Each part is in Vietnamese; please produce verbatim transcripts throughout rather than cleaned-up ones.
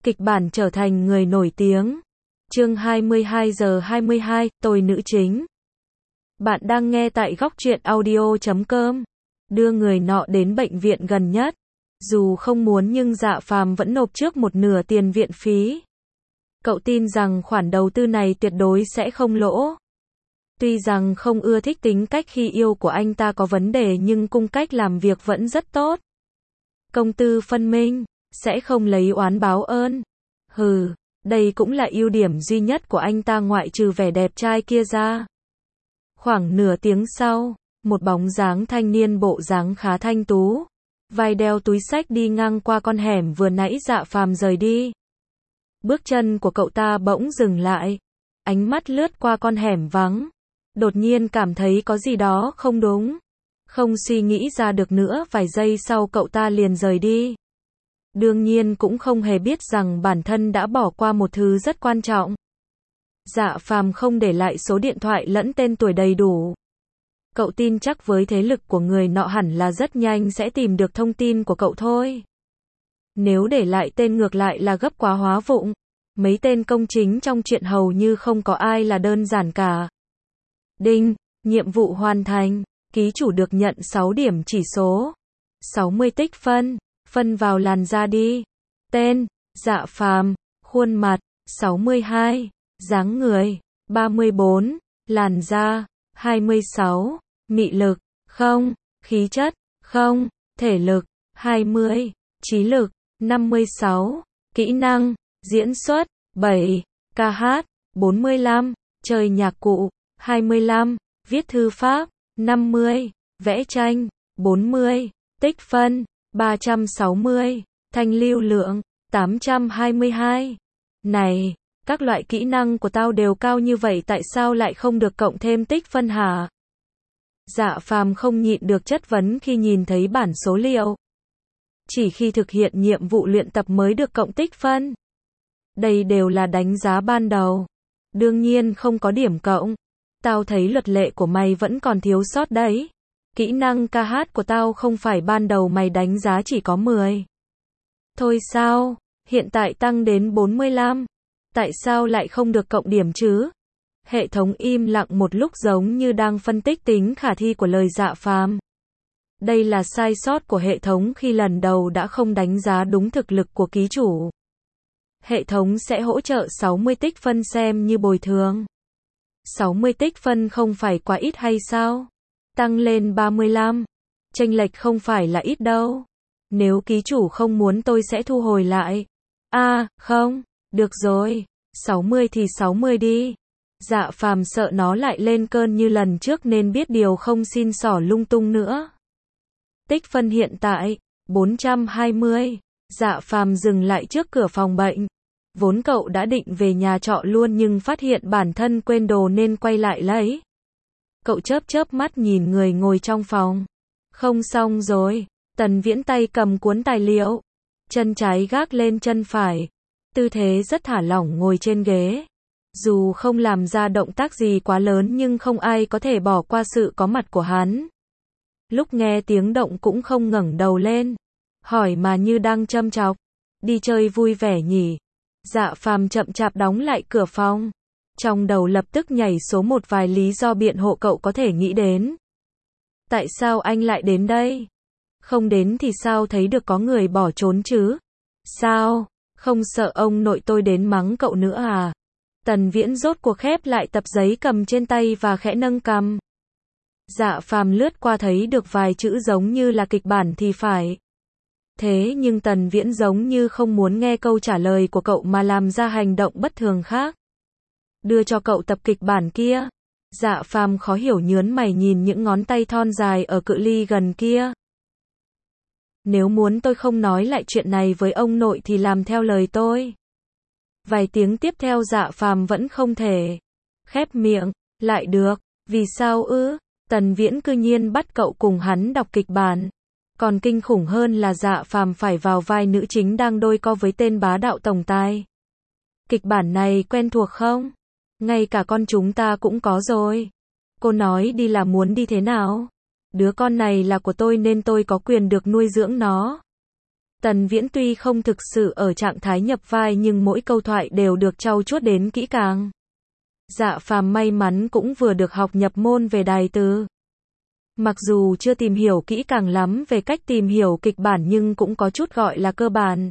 kịch bản trở thành người nổi tiếng. Chương hai mươi hai giờ hai mươi hai, tôi nữ chính. Bạn đang nghe tại góc truyện audio chấm com. Đưa người nọ đến bệnh viện gần nhất. Dù không muốn nhưng Dạ Phàm vẫn nộp trước một nửa tiền viện phí. Cậu tin rằng khoản đầu tư này tuyệt đối sẽ không lỗ. Tuy rằng không ưa thích tính cách khi yêu của anh ta có vấn đề nhưng cung cách làm việc vẫn rất tốt. Công tư phân minh, sẽ không lấy oán báo ơn. Hừ, đây cũng là ưu điểm duy nhất của anh ta ngoại trừ vẻ đẹp trai kia ra. Khoảng nửa tiếng sau, một bóng dáng thanh niên bộ dáng khá thanh tú, vai đeo túi xách đi ngang qua con hẻm vừa nãy Dạ Phàm rời đi. Bước chân của cậu ta bỗng dừng lại, ánh mắt lướt qua con hẻm vắng, đột nhiên cảm thấy có gì đó không đúng. Không suy nghĩ ra được nữa, vài giây sau cậu ta liền rời đi. Đương nhiên cũng không hề biết rằng bản thân đã bỏ qua một thứ rất quan trọng. Dạ Phàm không để lại số điện thoại lẫn tên tuổi đầy đủ. Cậu tin chắc với thế lực của người nọ hẳn là rất nhanh sẽ tìm được thông tin của cậu thôi. Nếu để lại tên ngược lại là gấp quá hóa vụng. Mấy tên công chính trong chuyện hầu như không có ai là đơn giản cả. Đinh, nhiệm vụ hoàn thành. Ký chủ được nhận sáu điểm chỉ số. sáu mươi tích phân. Phân vào làn da đi. Tên, Dạ Phàm. Khuôn mặt, sáu mươi hai. Dáng người, ba mươi bốn. Làn da, hai mươi sáu. Mị lực, không. Khí chất, không. Thể lực, hai mươi. Trí lực, năm mươi sáu. Kỹ năng, diễn xuất, bảy. Ca hát, bốn mươi lăm. Chơi nhạc cụ, hai mươi lăm. Viết thư pháp, năm mươi. Vẽ tranh, bốn mươi. Tích phân, ba trăm sáu mươi. Thanh lưu lượng, tám trăm hai mươi hai. Này, các loại kỹ năng của tao đều cao như vậy tại sao lại không được cộng thêm tích phân hả? Dạ Phàm không nhịn được chất vấn khi nhìn thấy bản số liệu. Chỉ khi thực hiện nhiệm vụ luyện tập mới được cộng tích phân. Đây đều là đánh giá ban đầu. Đương nhiên không có điểm cộng. Tao thấy luật lệ của mày vẫn còn thiếu sót đấy. Kỹ năng ca hát của tao không phải ban đầu mày đánh giá chỉ có mười. Thôi sao, hiện tại tăng đến bốn mươi lăm. Tại sao lại không được cộng điểm chứ? Hệ thống im lặng một lúc giống như đang phân tích tính khả thi của lời Dạ Phàm. Đây là sai sót của hệ thống khi lần đầu đã không đánh giá đúng thực lực của ký chủ. Hệ thống sẽ hỗ trợ sáu mươi tích phân xem như bồi thường. sáu mươi tích phân không phải quá ít hay sao? Tăng lên ba mươi lăm. Chênh lệch không phải là ít đâu. Nếu ký chủ không muốn tôi sẽ thu hồi lại. À, không, được rồi, sáu mươi thì sáu mươi đi. Dạ Phàm sợ nó lại lên cơn như lần trước nên biết điều không xin xỏ lung tung nữa. Tích phân hiện tại, bốn trăm hai mươi. Dạ Phàm dừng lại trước cửa phòng bệnh. Vốn cậu đã định về nhà trọ luôn nhưng phát hiện bản thân quên đồ nên quay lại lấy. Cậu chớp chớp mắt nhìn người ngồi trong phòng. Không xong rồi. Tần Viễn tay cầm cuốn tài liệu. Chân trái gác lên chân phải. Tư thế rất thả lỏng ngồi trên ghế. Dù không làm ra động tác gì quá lớn nhưng không ai có thể bỏ qua sự có mặt của hắn. Lúc nghe tiếng động cũng không ngẩng đầu lên. Hỏi mà như đang châm chọc. Đi chơi vui vẻ nhỉ? Dạ Phàm chậm chạp đóng lại cửa phòng. Trong đầu lập tức nhảy số một vài lý do biện hộ cậu có thể nghĩ đến. Tại sao anh lại đến đây? Không đến thì sao thấy được có người bỏ trốn chứ? Sao? Không sợ ông nội tôi đến mắng cậu nữa à? Tần Viễn rốt cuộc khép lại tập giấy cầm trên tay và khẽ nâng cằm. Dạ Phàm lướt qua thấy được vài chữ giống như là kịch bản thì phải. Thế nhưng Tần Viễn giống như không muốn nghe câu trả lời của cậu mà làm ra hành động bất thường khác. Đưa cho cậu tập kịch bản kia. Dạ Phàm khó hiểu nhớn mày nhìn những ngón tay thon dài ở cự ly gần kia. Nếu muốn tôi không nói lại chuyện này với ông nội thì làm theo lời tôi. Vài tiếng tiếp theo Dạ Phàm vẫn không thể khép miệng lại được. Vì sao ư? Tần Viễn cư nhiên bắt cậu cùng hắn đọc kịch bản. Còn kinh khủng hơn là Dạ Phàm phải vào vai nữ chính đang đôi co với tên bá đạo tổng tài. Kịch bản này quen thuộc không? Ngay cả con chúng ta cũng có rồi. Cô nói đi là muốn đi thế nào? Đứa con này là của tôi nên tôi có quyền được nuôi dưỡng nó. Tần Viễn tuy không thực sự ở trạng thái nhập vai nhưng mỗi câu thoại đều được trau chuốt đến kỹ càng. Dạ Phàm may mắn cũng vừa được học nhập môn về đài từ. Mặc dù chưa tìm hiểu kỹ càng lắm về cách tìm hiểu kịch bản nhưng cũng có chút gọi là cơ bản.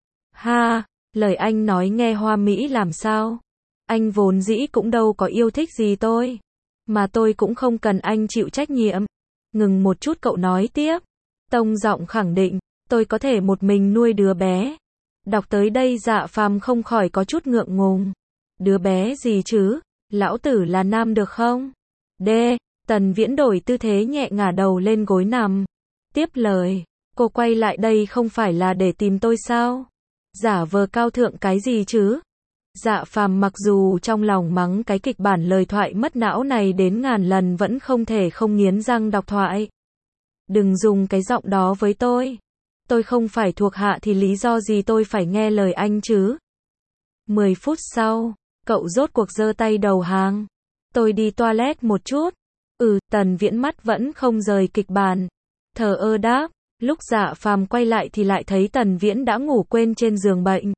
Ha, lời anh nói nghe hoa mỹ làm sao? Anh vốn dĩ cũng đâu có yêu thích gì tôi. Mà tôi cũng không cần anh chịu trách nhiệm. Ngừng một chút cậu nói tiếp. Tông giọng khẳng định, tôi có thể một mình nuôi đứa bé. Đọc tới đây Dạ Phàm không khỏi có chút ngượng ngùng. Đứa bé gì chứ? Lão tử là nam được không? D. Tần Viễn đổi tư thế nhẹ ngả đầu lên gối nằm. Tiếp lời, cô quay lại đây không phải là để tìm tôi sao? Giả vờ cao thượng cái gì chứ? Dạ Phàm mặc dù trong lòng mắng cái kịch bản lời thoại mất não này đến ngàn lần vẫn không thể không nghiến răng đọc thoại. Đừng dùng cái giọng đó với tôi. Tôi không phải thuộc hạ thì lý do gì tôi phải nghe lời anh chứ? Mười phút sau, cậu rốt cuộc giơ tay đầu hàng. Tôi đi toilet một chút. Ừ, Tần Viễn mắt vẫn không rời kịch bản. Thờ ơ đáp. Lúc Dạ Phàm quay lại thì lại thấy Tần Viễn đã ngủ quên trên giường bệnh.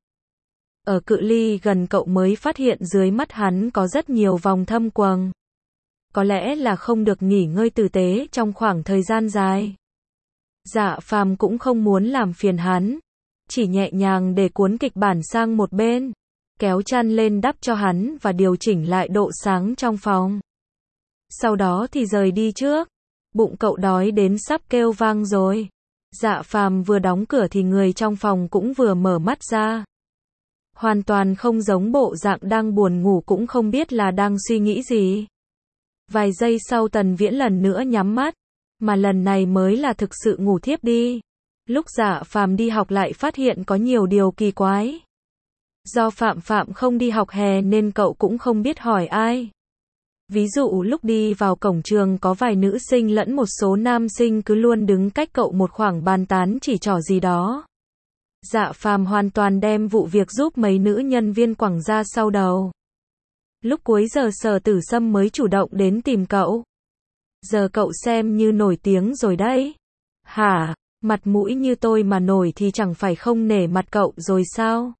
Ở cự ly gần cậu mới phát hiện dưới mắt hắn có rất nhiều vòng thâm quầng. Có lẽ là không được nghỉ ngơi tử tế trong khoảng thời gian dài. Dạ Phàm cũng không muốn làm phiền hắn. Chỉ nhẹ nhàng để cuốn kịch bản sang một bên. Kéo chăn lên đắp cho hắn và điều chỉnh lại độ sáng trong phòng. Sau đó thì rời đi trước. Bụng cậu đói đến sắp kêu vang rồi. Dạ Phàm vừa đóng cửa thì người trong phòng cũng vừa mở mắt ra. Hoàn toàn không giống bộ dạng đang buồn ngủ cũng không biết là đang suy nghĩ gì. Vài giây sau Tần Viễn lần nữa nhắm mắt. Mà lần này mới là thực sự ngủ thiếp đi. Lúc Dạ Phàm đi học lại phát hiện có nhiều điều kỳ quái. Do Phạm Phạm không đi học hè nên cậu cũng không biết hỏi ai. Ví dụ lúc đi vào cổng trường có vài nữ sinh lẫn một số nam sinh cứ luôn đứng cách cậu một khoảng bàn tán chỉ trỏ gì đó. Dạ Phàm hoàn toàn đem vụ việc giúp mấy nữ nhân viên quẳng ra sau đầu. Lúc cuối giờ Sở Tử Sâm mới chủ động đến tìm cậu. Giờ cậu xem như nổi tiếng rồi đấy. Hả, mặt mũi như tôi mà nổi thì chẳng phải không nể mặt cậu rồi sao?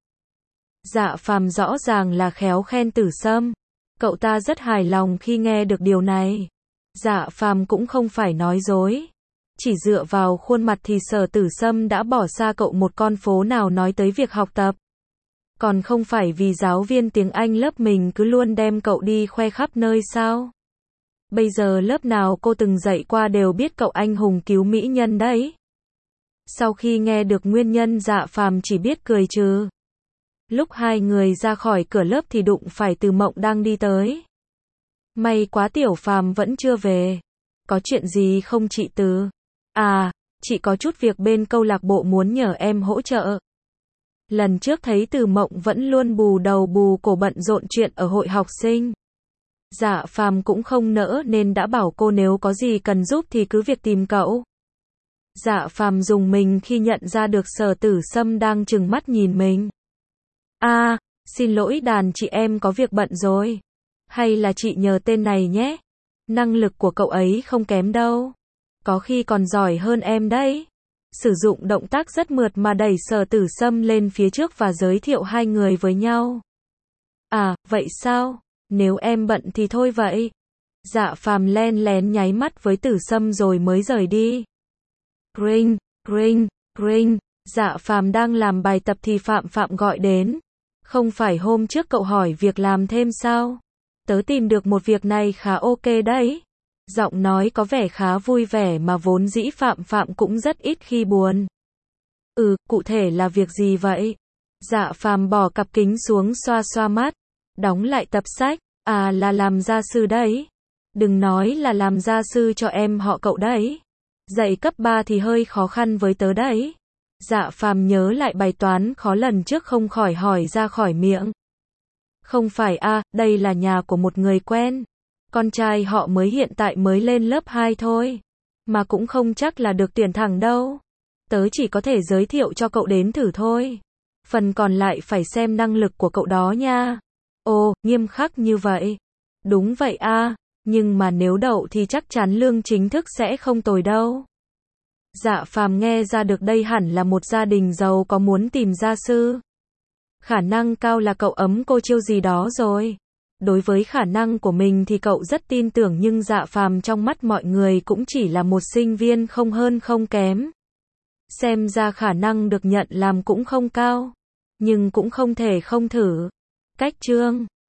Dạ Phàm rõ ràng là khéo khen Tử Sâm. Cậu ta rất hài lòng khi nghe được điều này. Dạ Phàm cũng không phải nói dối. Chỉ dựa vào khuôn mặt thì Sở Tử Sâm đã bỏ xa cậu một con phố nào nói tới việc học tập. Còn không phải vì giáo viên tiếng Anh lớp mình cứ luôn đem cậu đi khoe khắp nơi sao? Bây giờ lớp nào cô từng dạy qua đều biết cậu anh hùng cứu mỹ nhân đấy. Sau khi nghe được nguyên nhân Dạ Phàm chỉ biết cười trừ. Lúc hai người ra khỏi cửa lớp thì đụng phải Từ Mộng đang đi tới. May quá Tiểu Phàm vẫn chưa về. Có chuyện gì không chị Từ? À, chị có chút việc bên câu lạc bộ muốn nhờ em hỗ trợ. Lần trước thấy Từ Mộng vẫn luôn bù đầu bù cổ bận rộn chuyện ở hội học sinh. Dạ Phàm cũng không nỡ nên đã bảo cô nếu có gì cần giúp thì cứ việc tìm cậu. Dạ Phàm dùng mình khi nhận ra được Sở Tử Sâm đang trừng mắt nhìn mình. À, xin lỗi đàn chị em có việc bận rồi. Hay là chị nhờ tên này nhé. Năng lực của cậu ấy không kém đâu. Có khi còn giỏi hơn em đấy. Sử dụng động tác rất mượt mà đẩy Sở Tử Sâm lên phía trước và giới thiệu hai người với nhau. À, vậy sao? Nếu em bận thì thôi vậy. Dạ Phàm len lén nháy mắt với Tử Sâm rồi mới rời đi. Ring, ring, ring. Dạ Phàm đang làm bài tập thì Phạm Phạm gọi đến. Không phải hôm trước cậu hỏi việc làm thêm sao? Tớ tìm được một việc này khá ok đấy. Giọng nói có vẻ khá vui vẻ mà vốn dĩ Phạm Phạm cũng rất ít khi buồn. Ừ, cụ thể là việc gì vậy? Dạ Phàm bỏ cặp kính xuống xoa xoa mắt. Đóng lại tập sách. À là làm gia sư đấy. Đừng nói là làm gia sư cho em họ cậu đấy. Dạy cấp ba thì hơi khó khăn với tớ đấy. Dạ Phàm nhớ lại bài toán khó lần trước không khỏi hỏi ra khỏi miệng. Không phải a, à, đây là nhà của một người quen. Con trai họ mới hiện tại mới lên lớp hai thôi. Mà cũng không chắc là được tuyển thẳng đâu. Tớ chỉ có thể giới thiệu cho cậu đến thử thôi. Phần còn lại phải xem năng lực của cậu đó nha. Ồ, nghiêm khắc như vậy. Đúng vậy a, à, nhưng mà nếu đậu thì chắc chắn lương chính thức sẽ không tồi đâu. Dạ phàm nghe ra được đây hẳn là một gia đình giàu có muốn tìm gia sư. Khả năng cao là cậu ấm cô chiêu gì đó rồi. Đối với khả năng của mình thì cậu rất tin tưởng, nhưng Dạ phàm trong mắt mọi người cũng chỉ là một sinh viên không hơn không kém. Xem ra khả năng được nhận làm cũng không cao. Nhưng cũng không thể không thử. Cách chương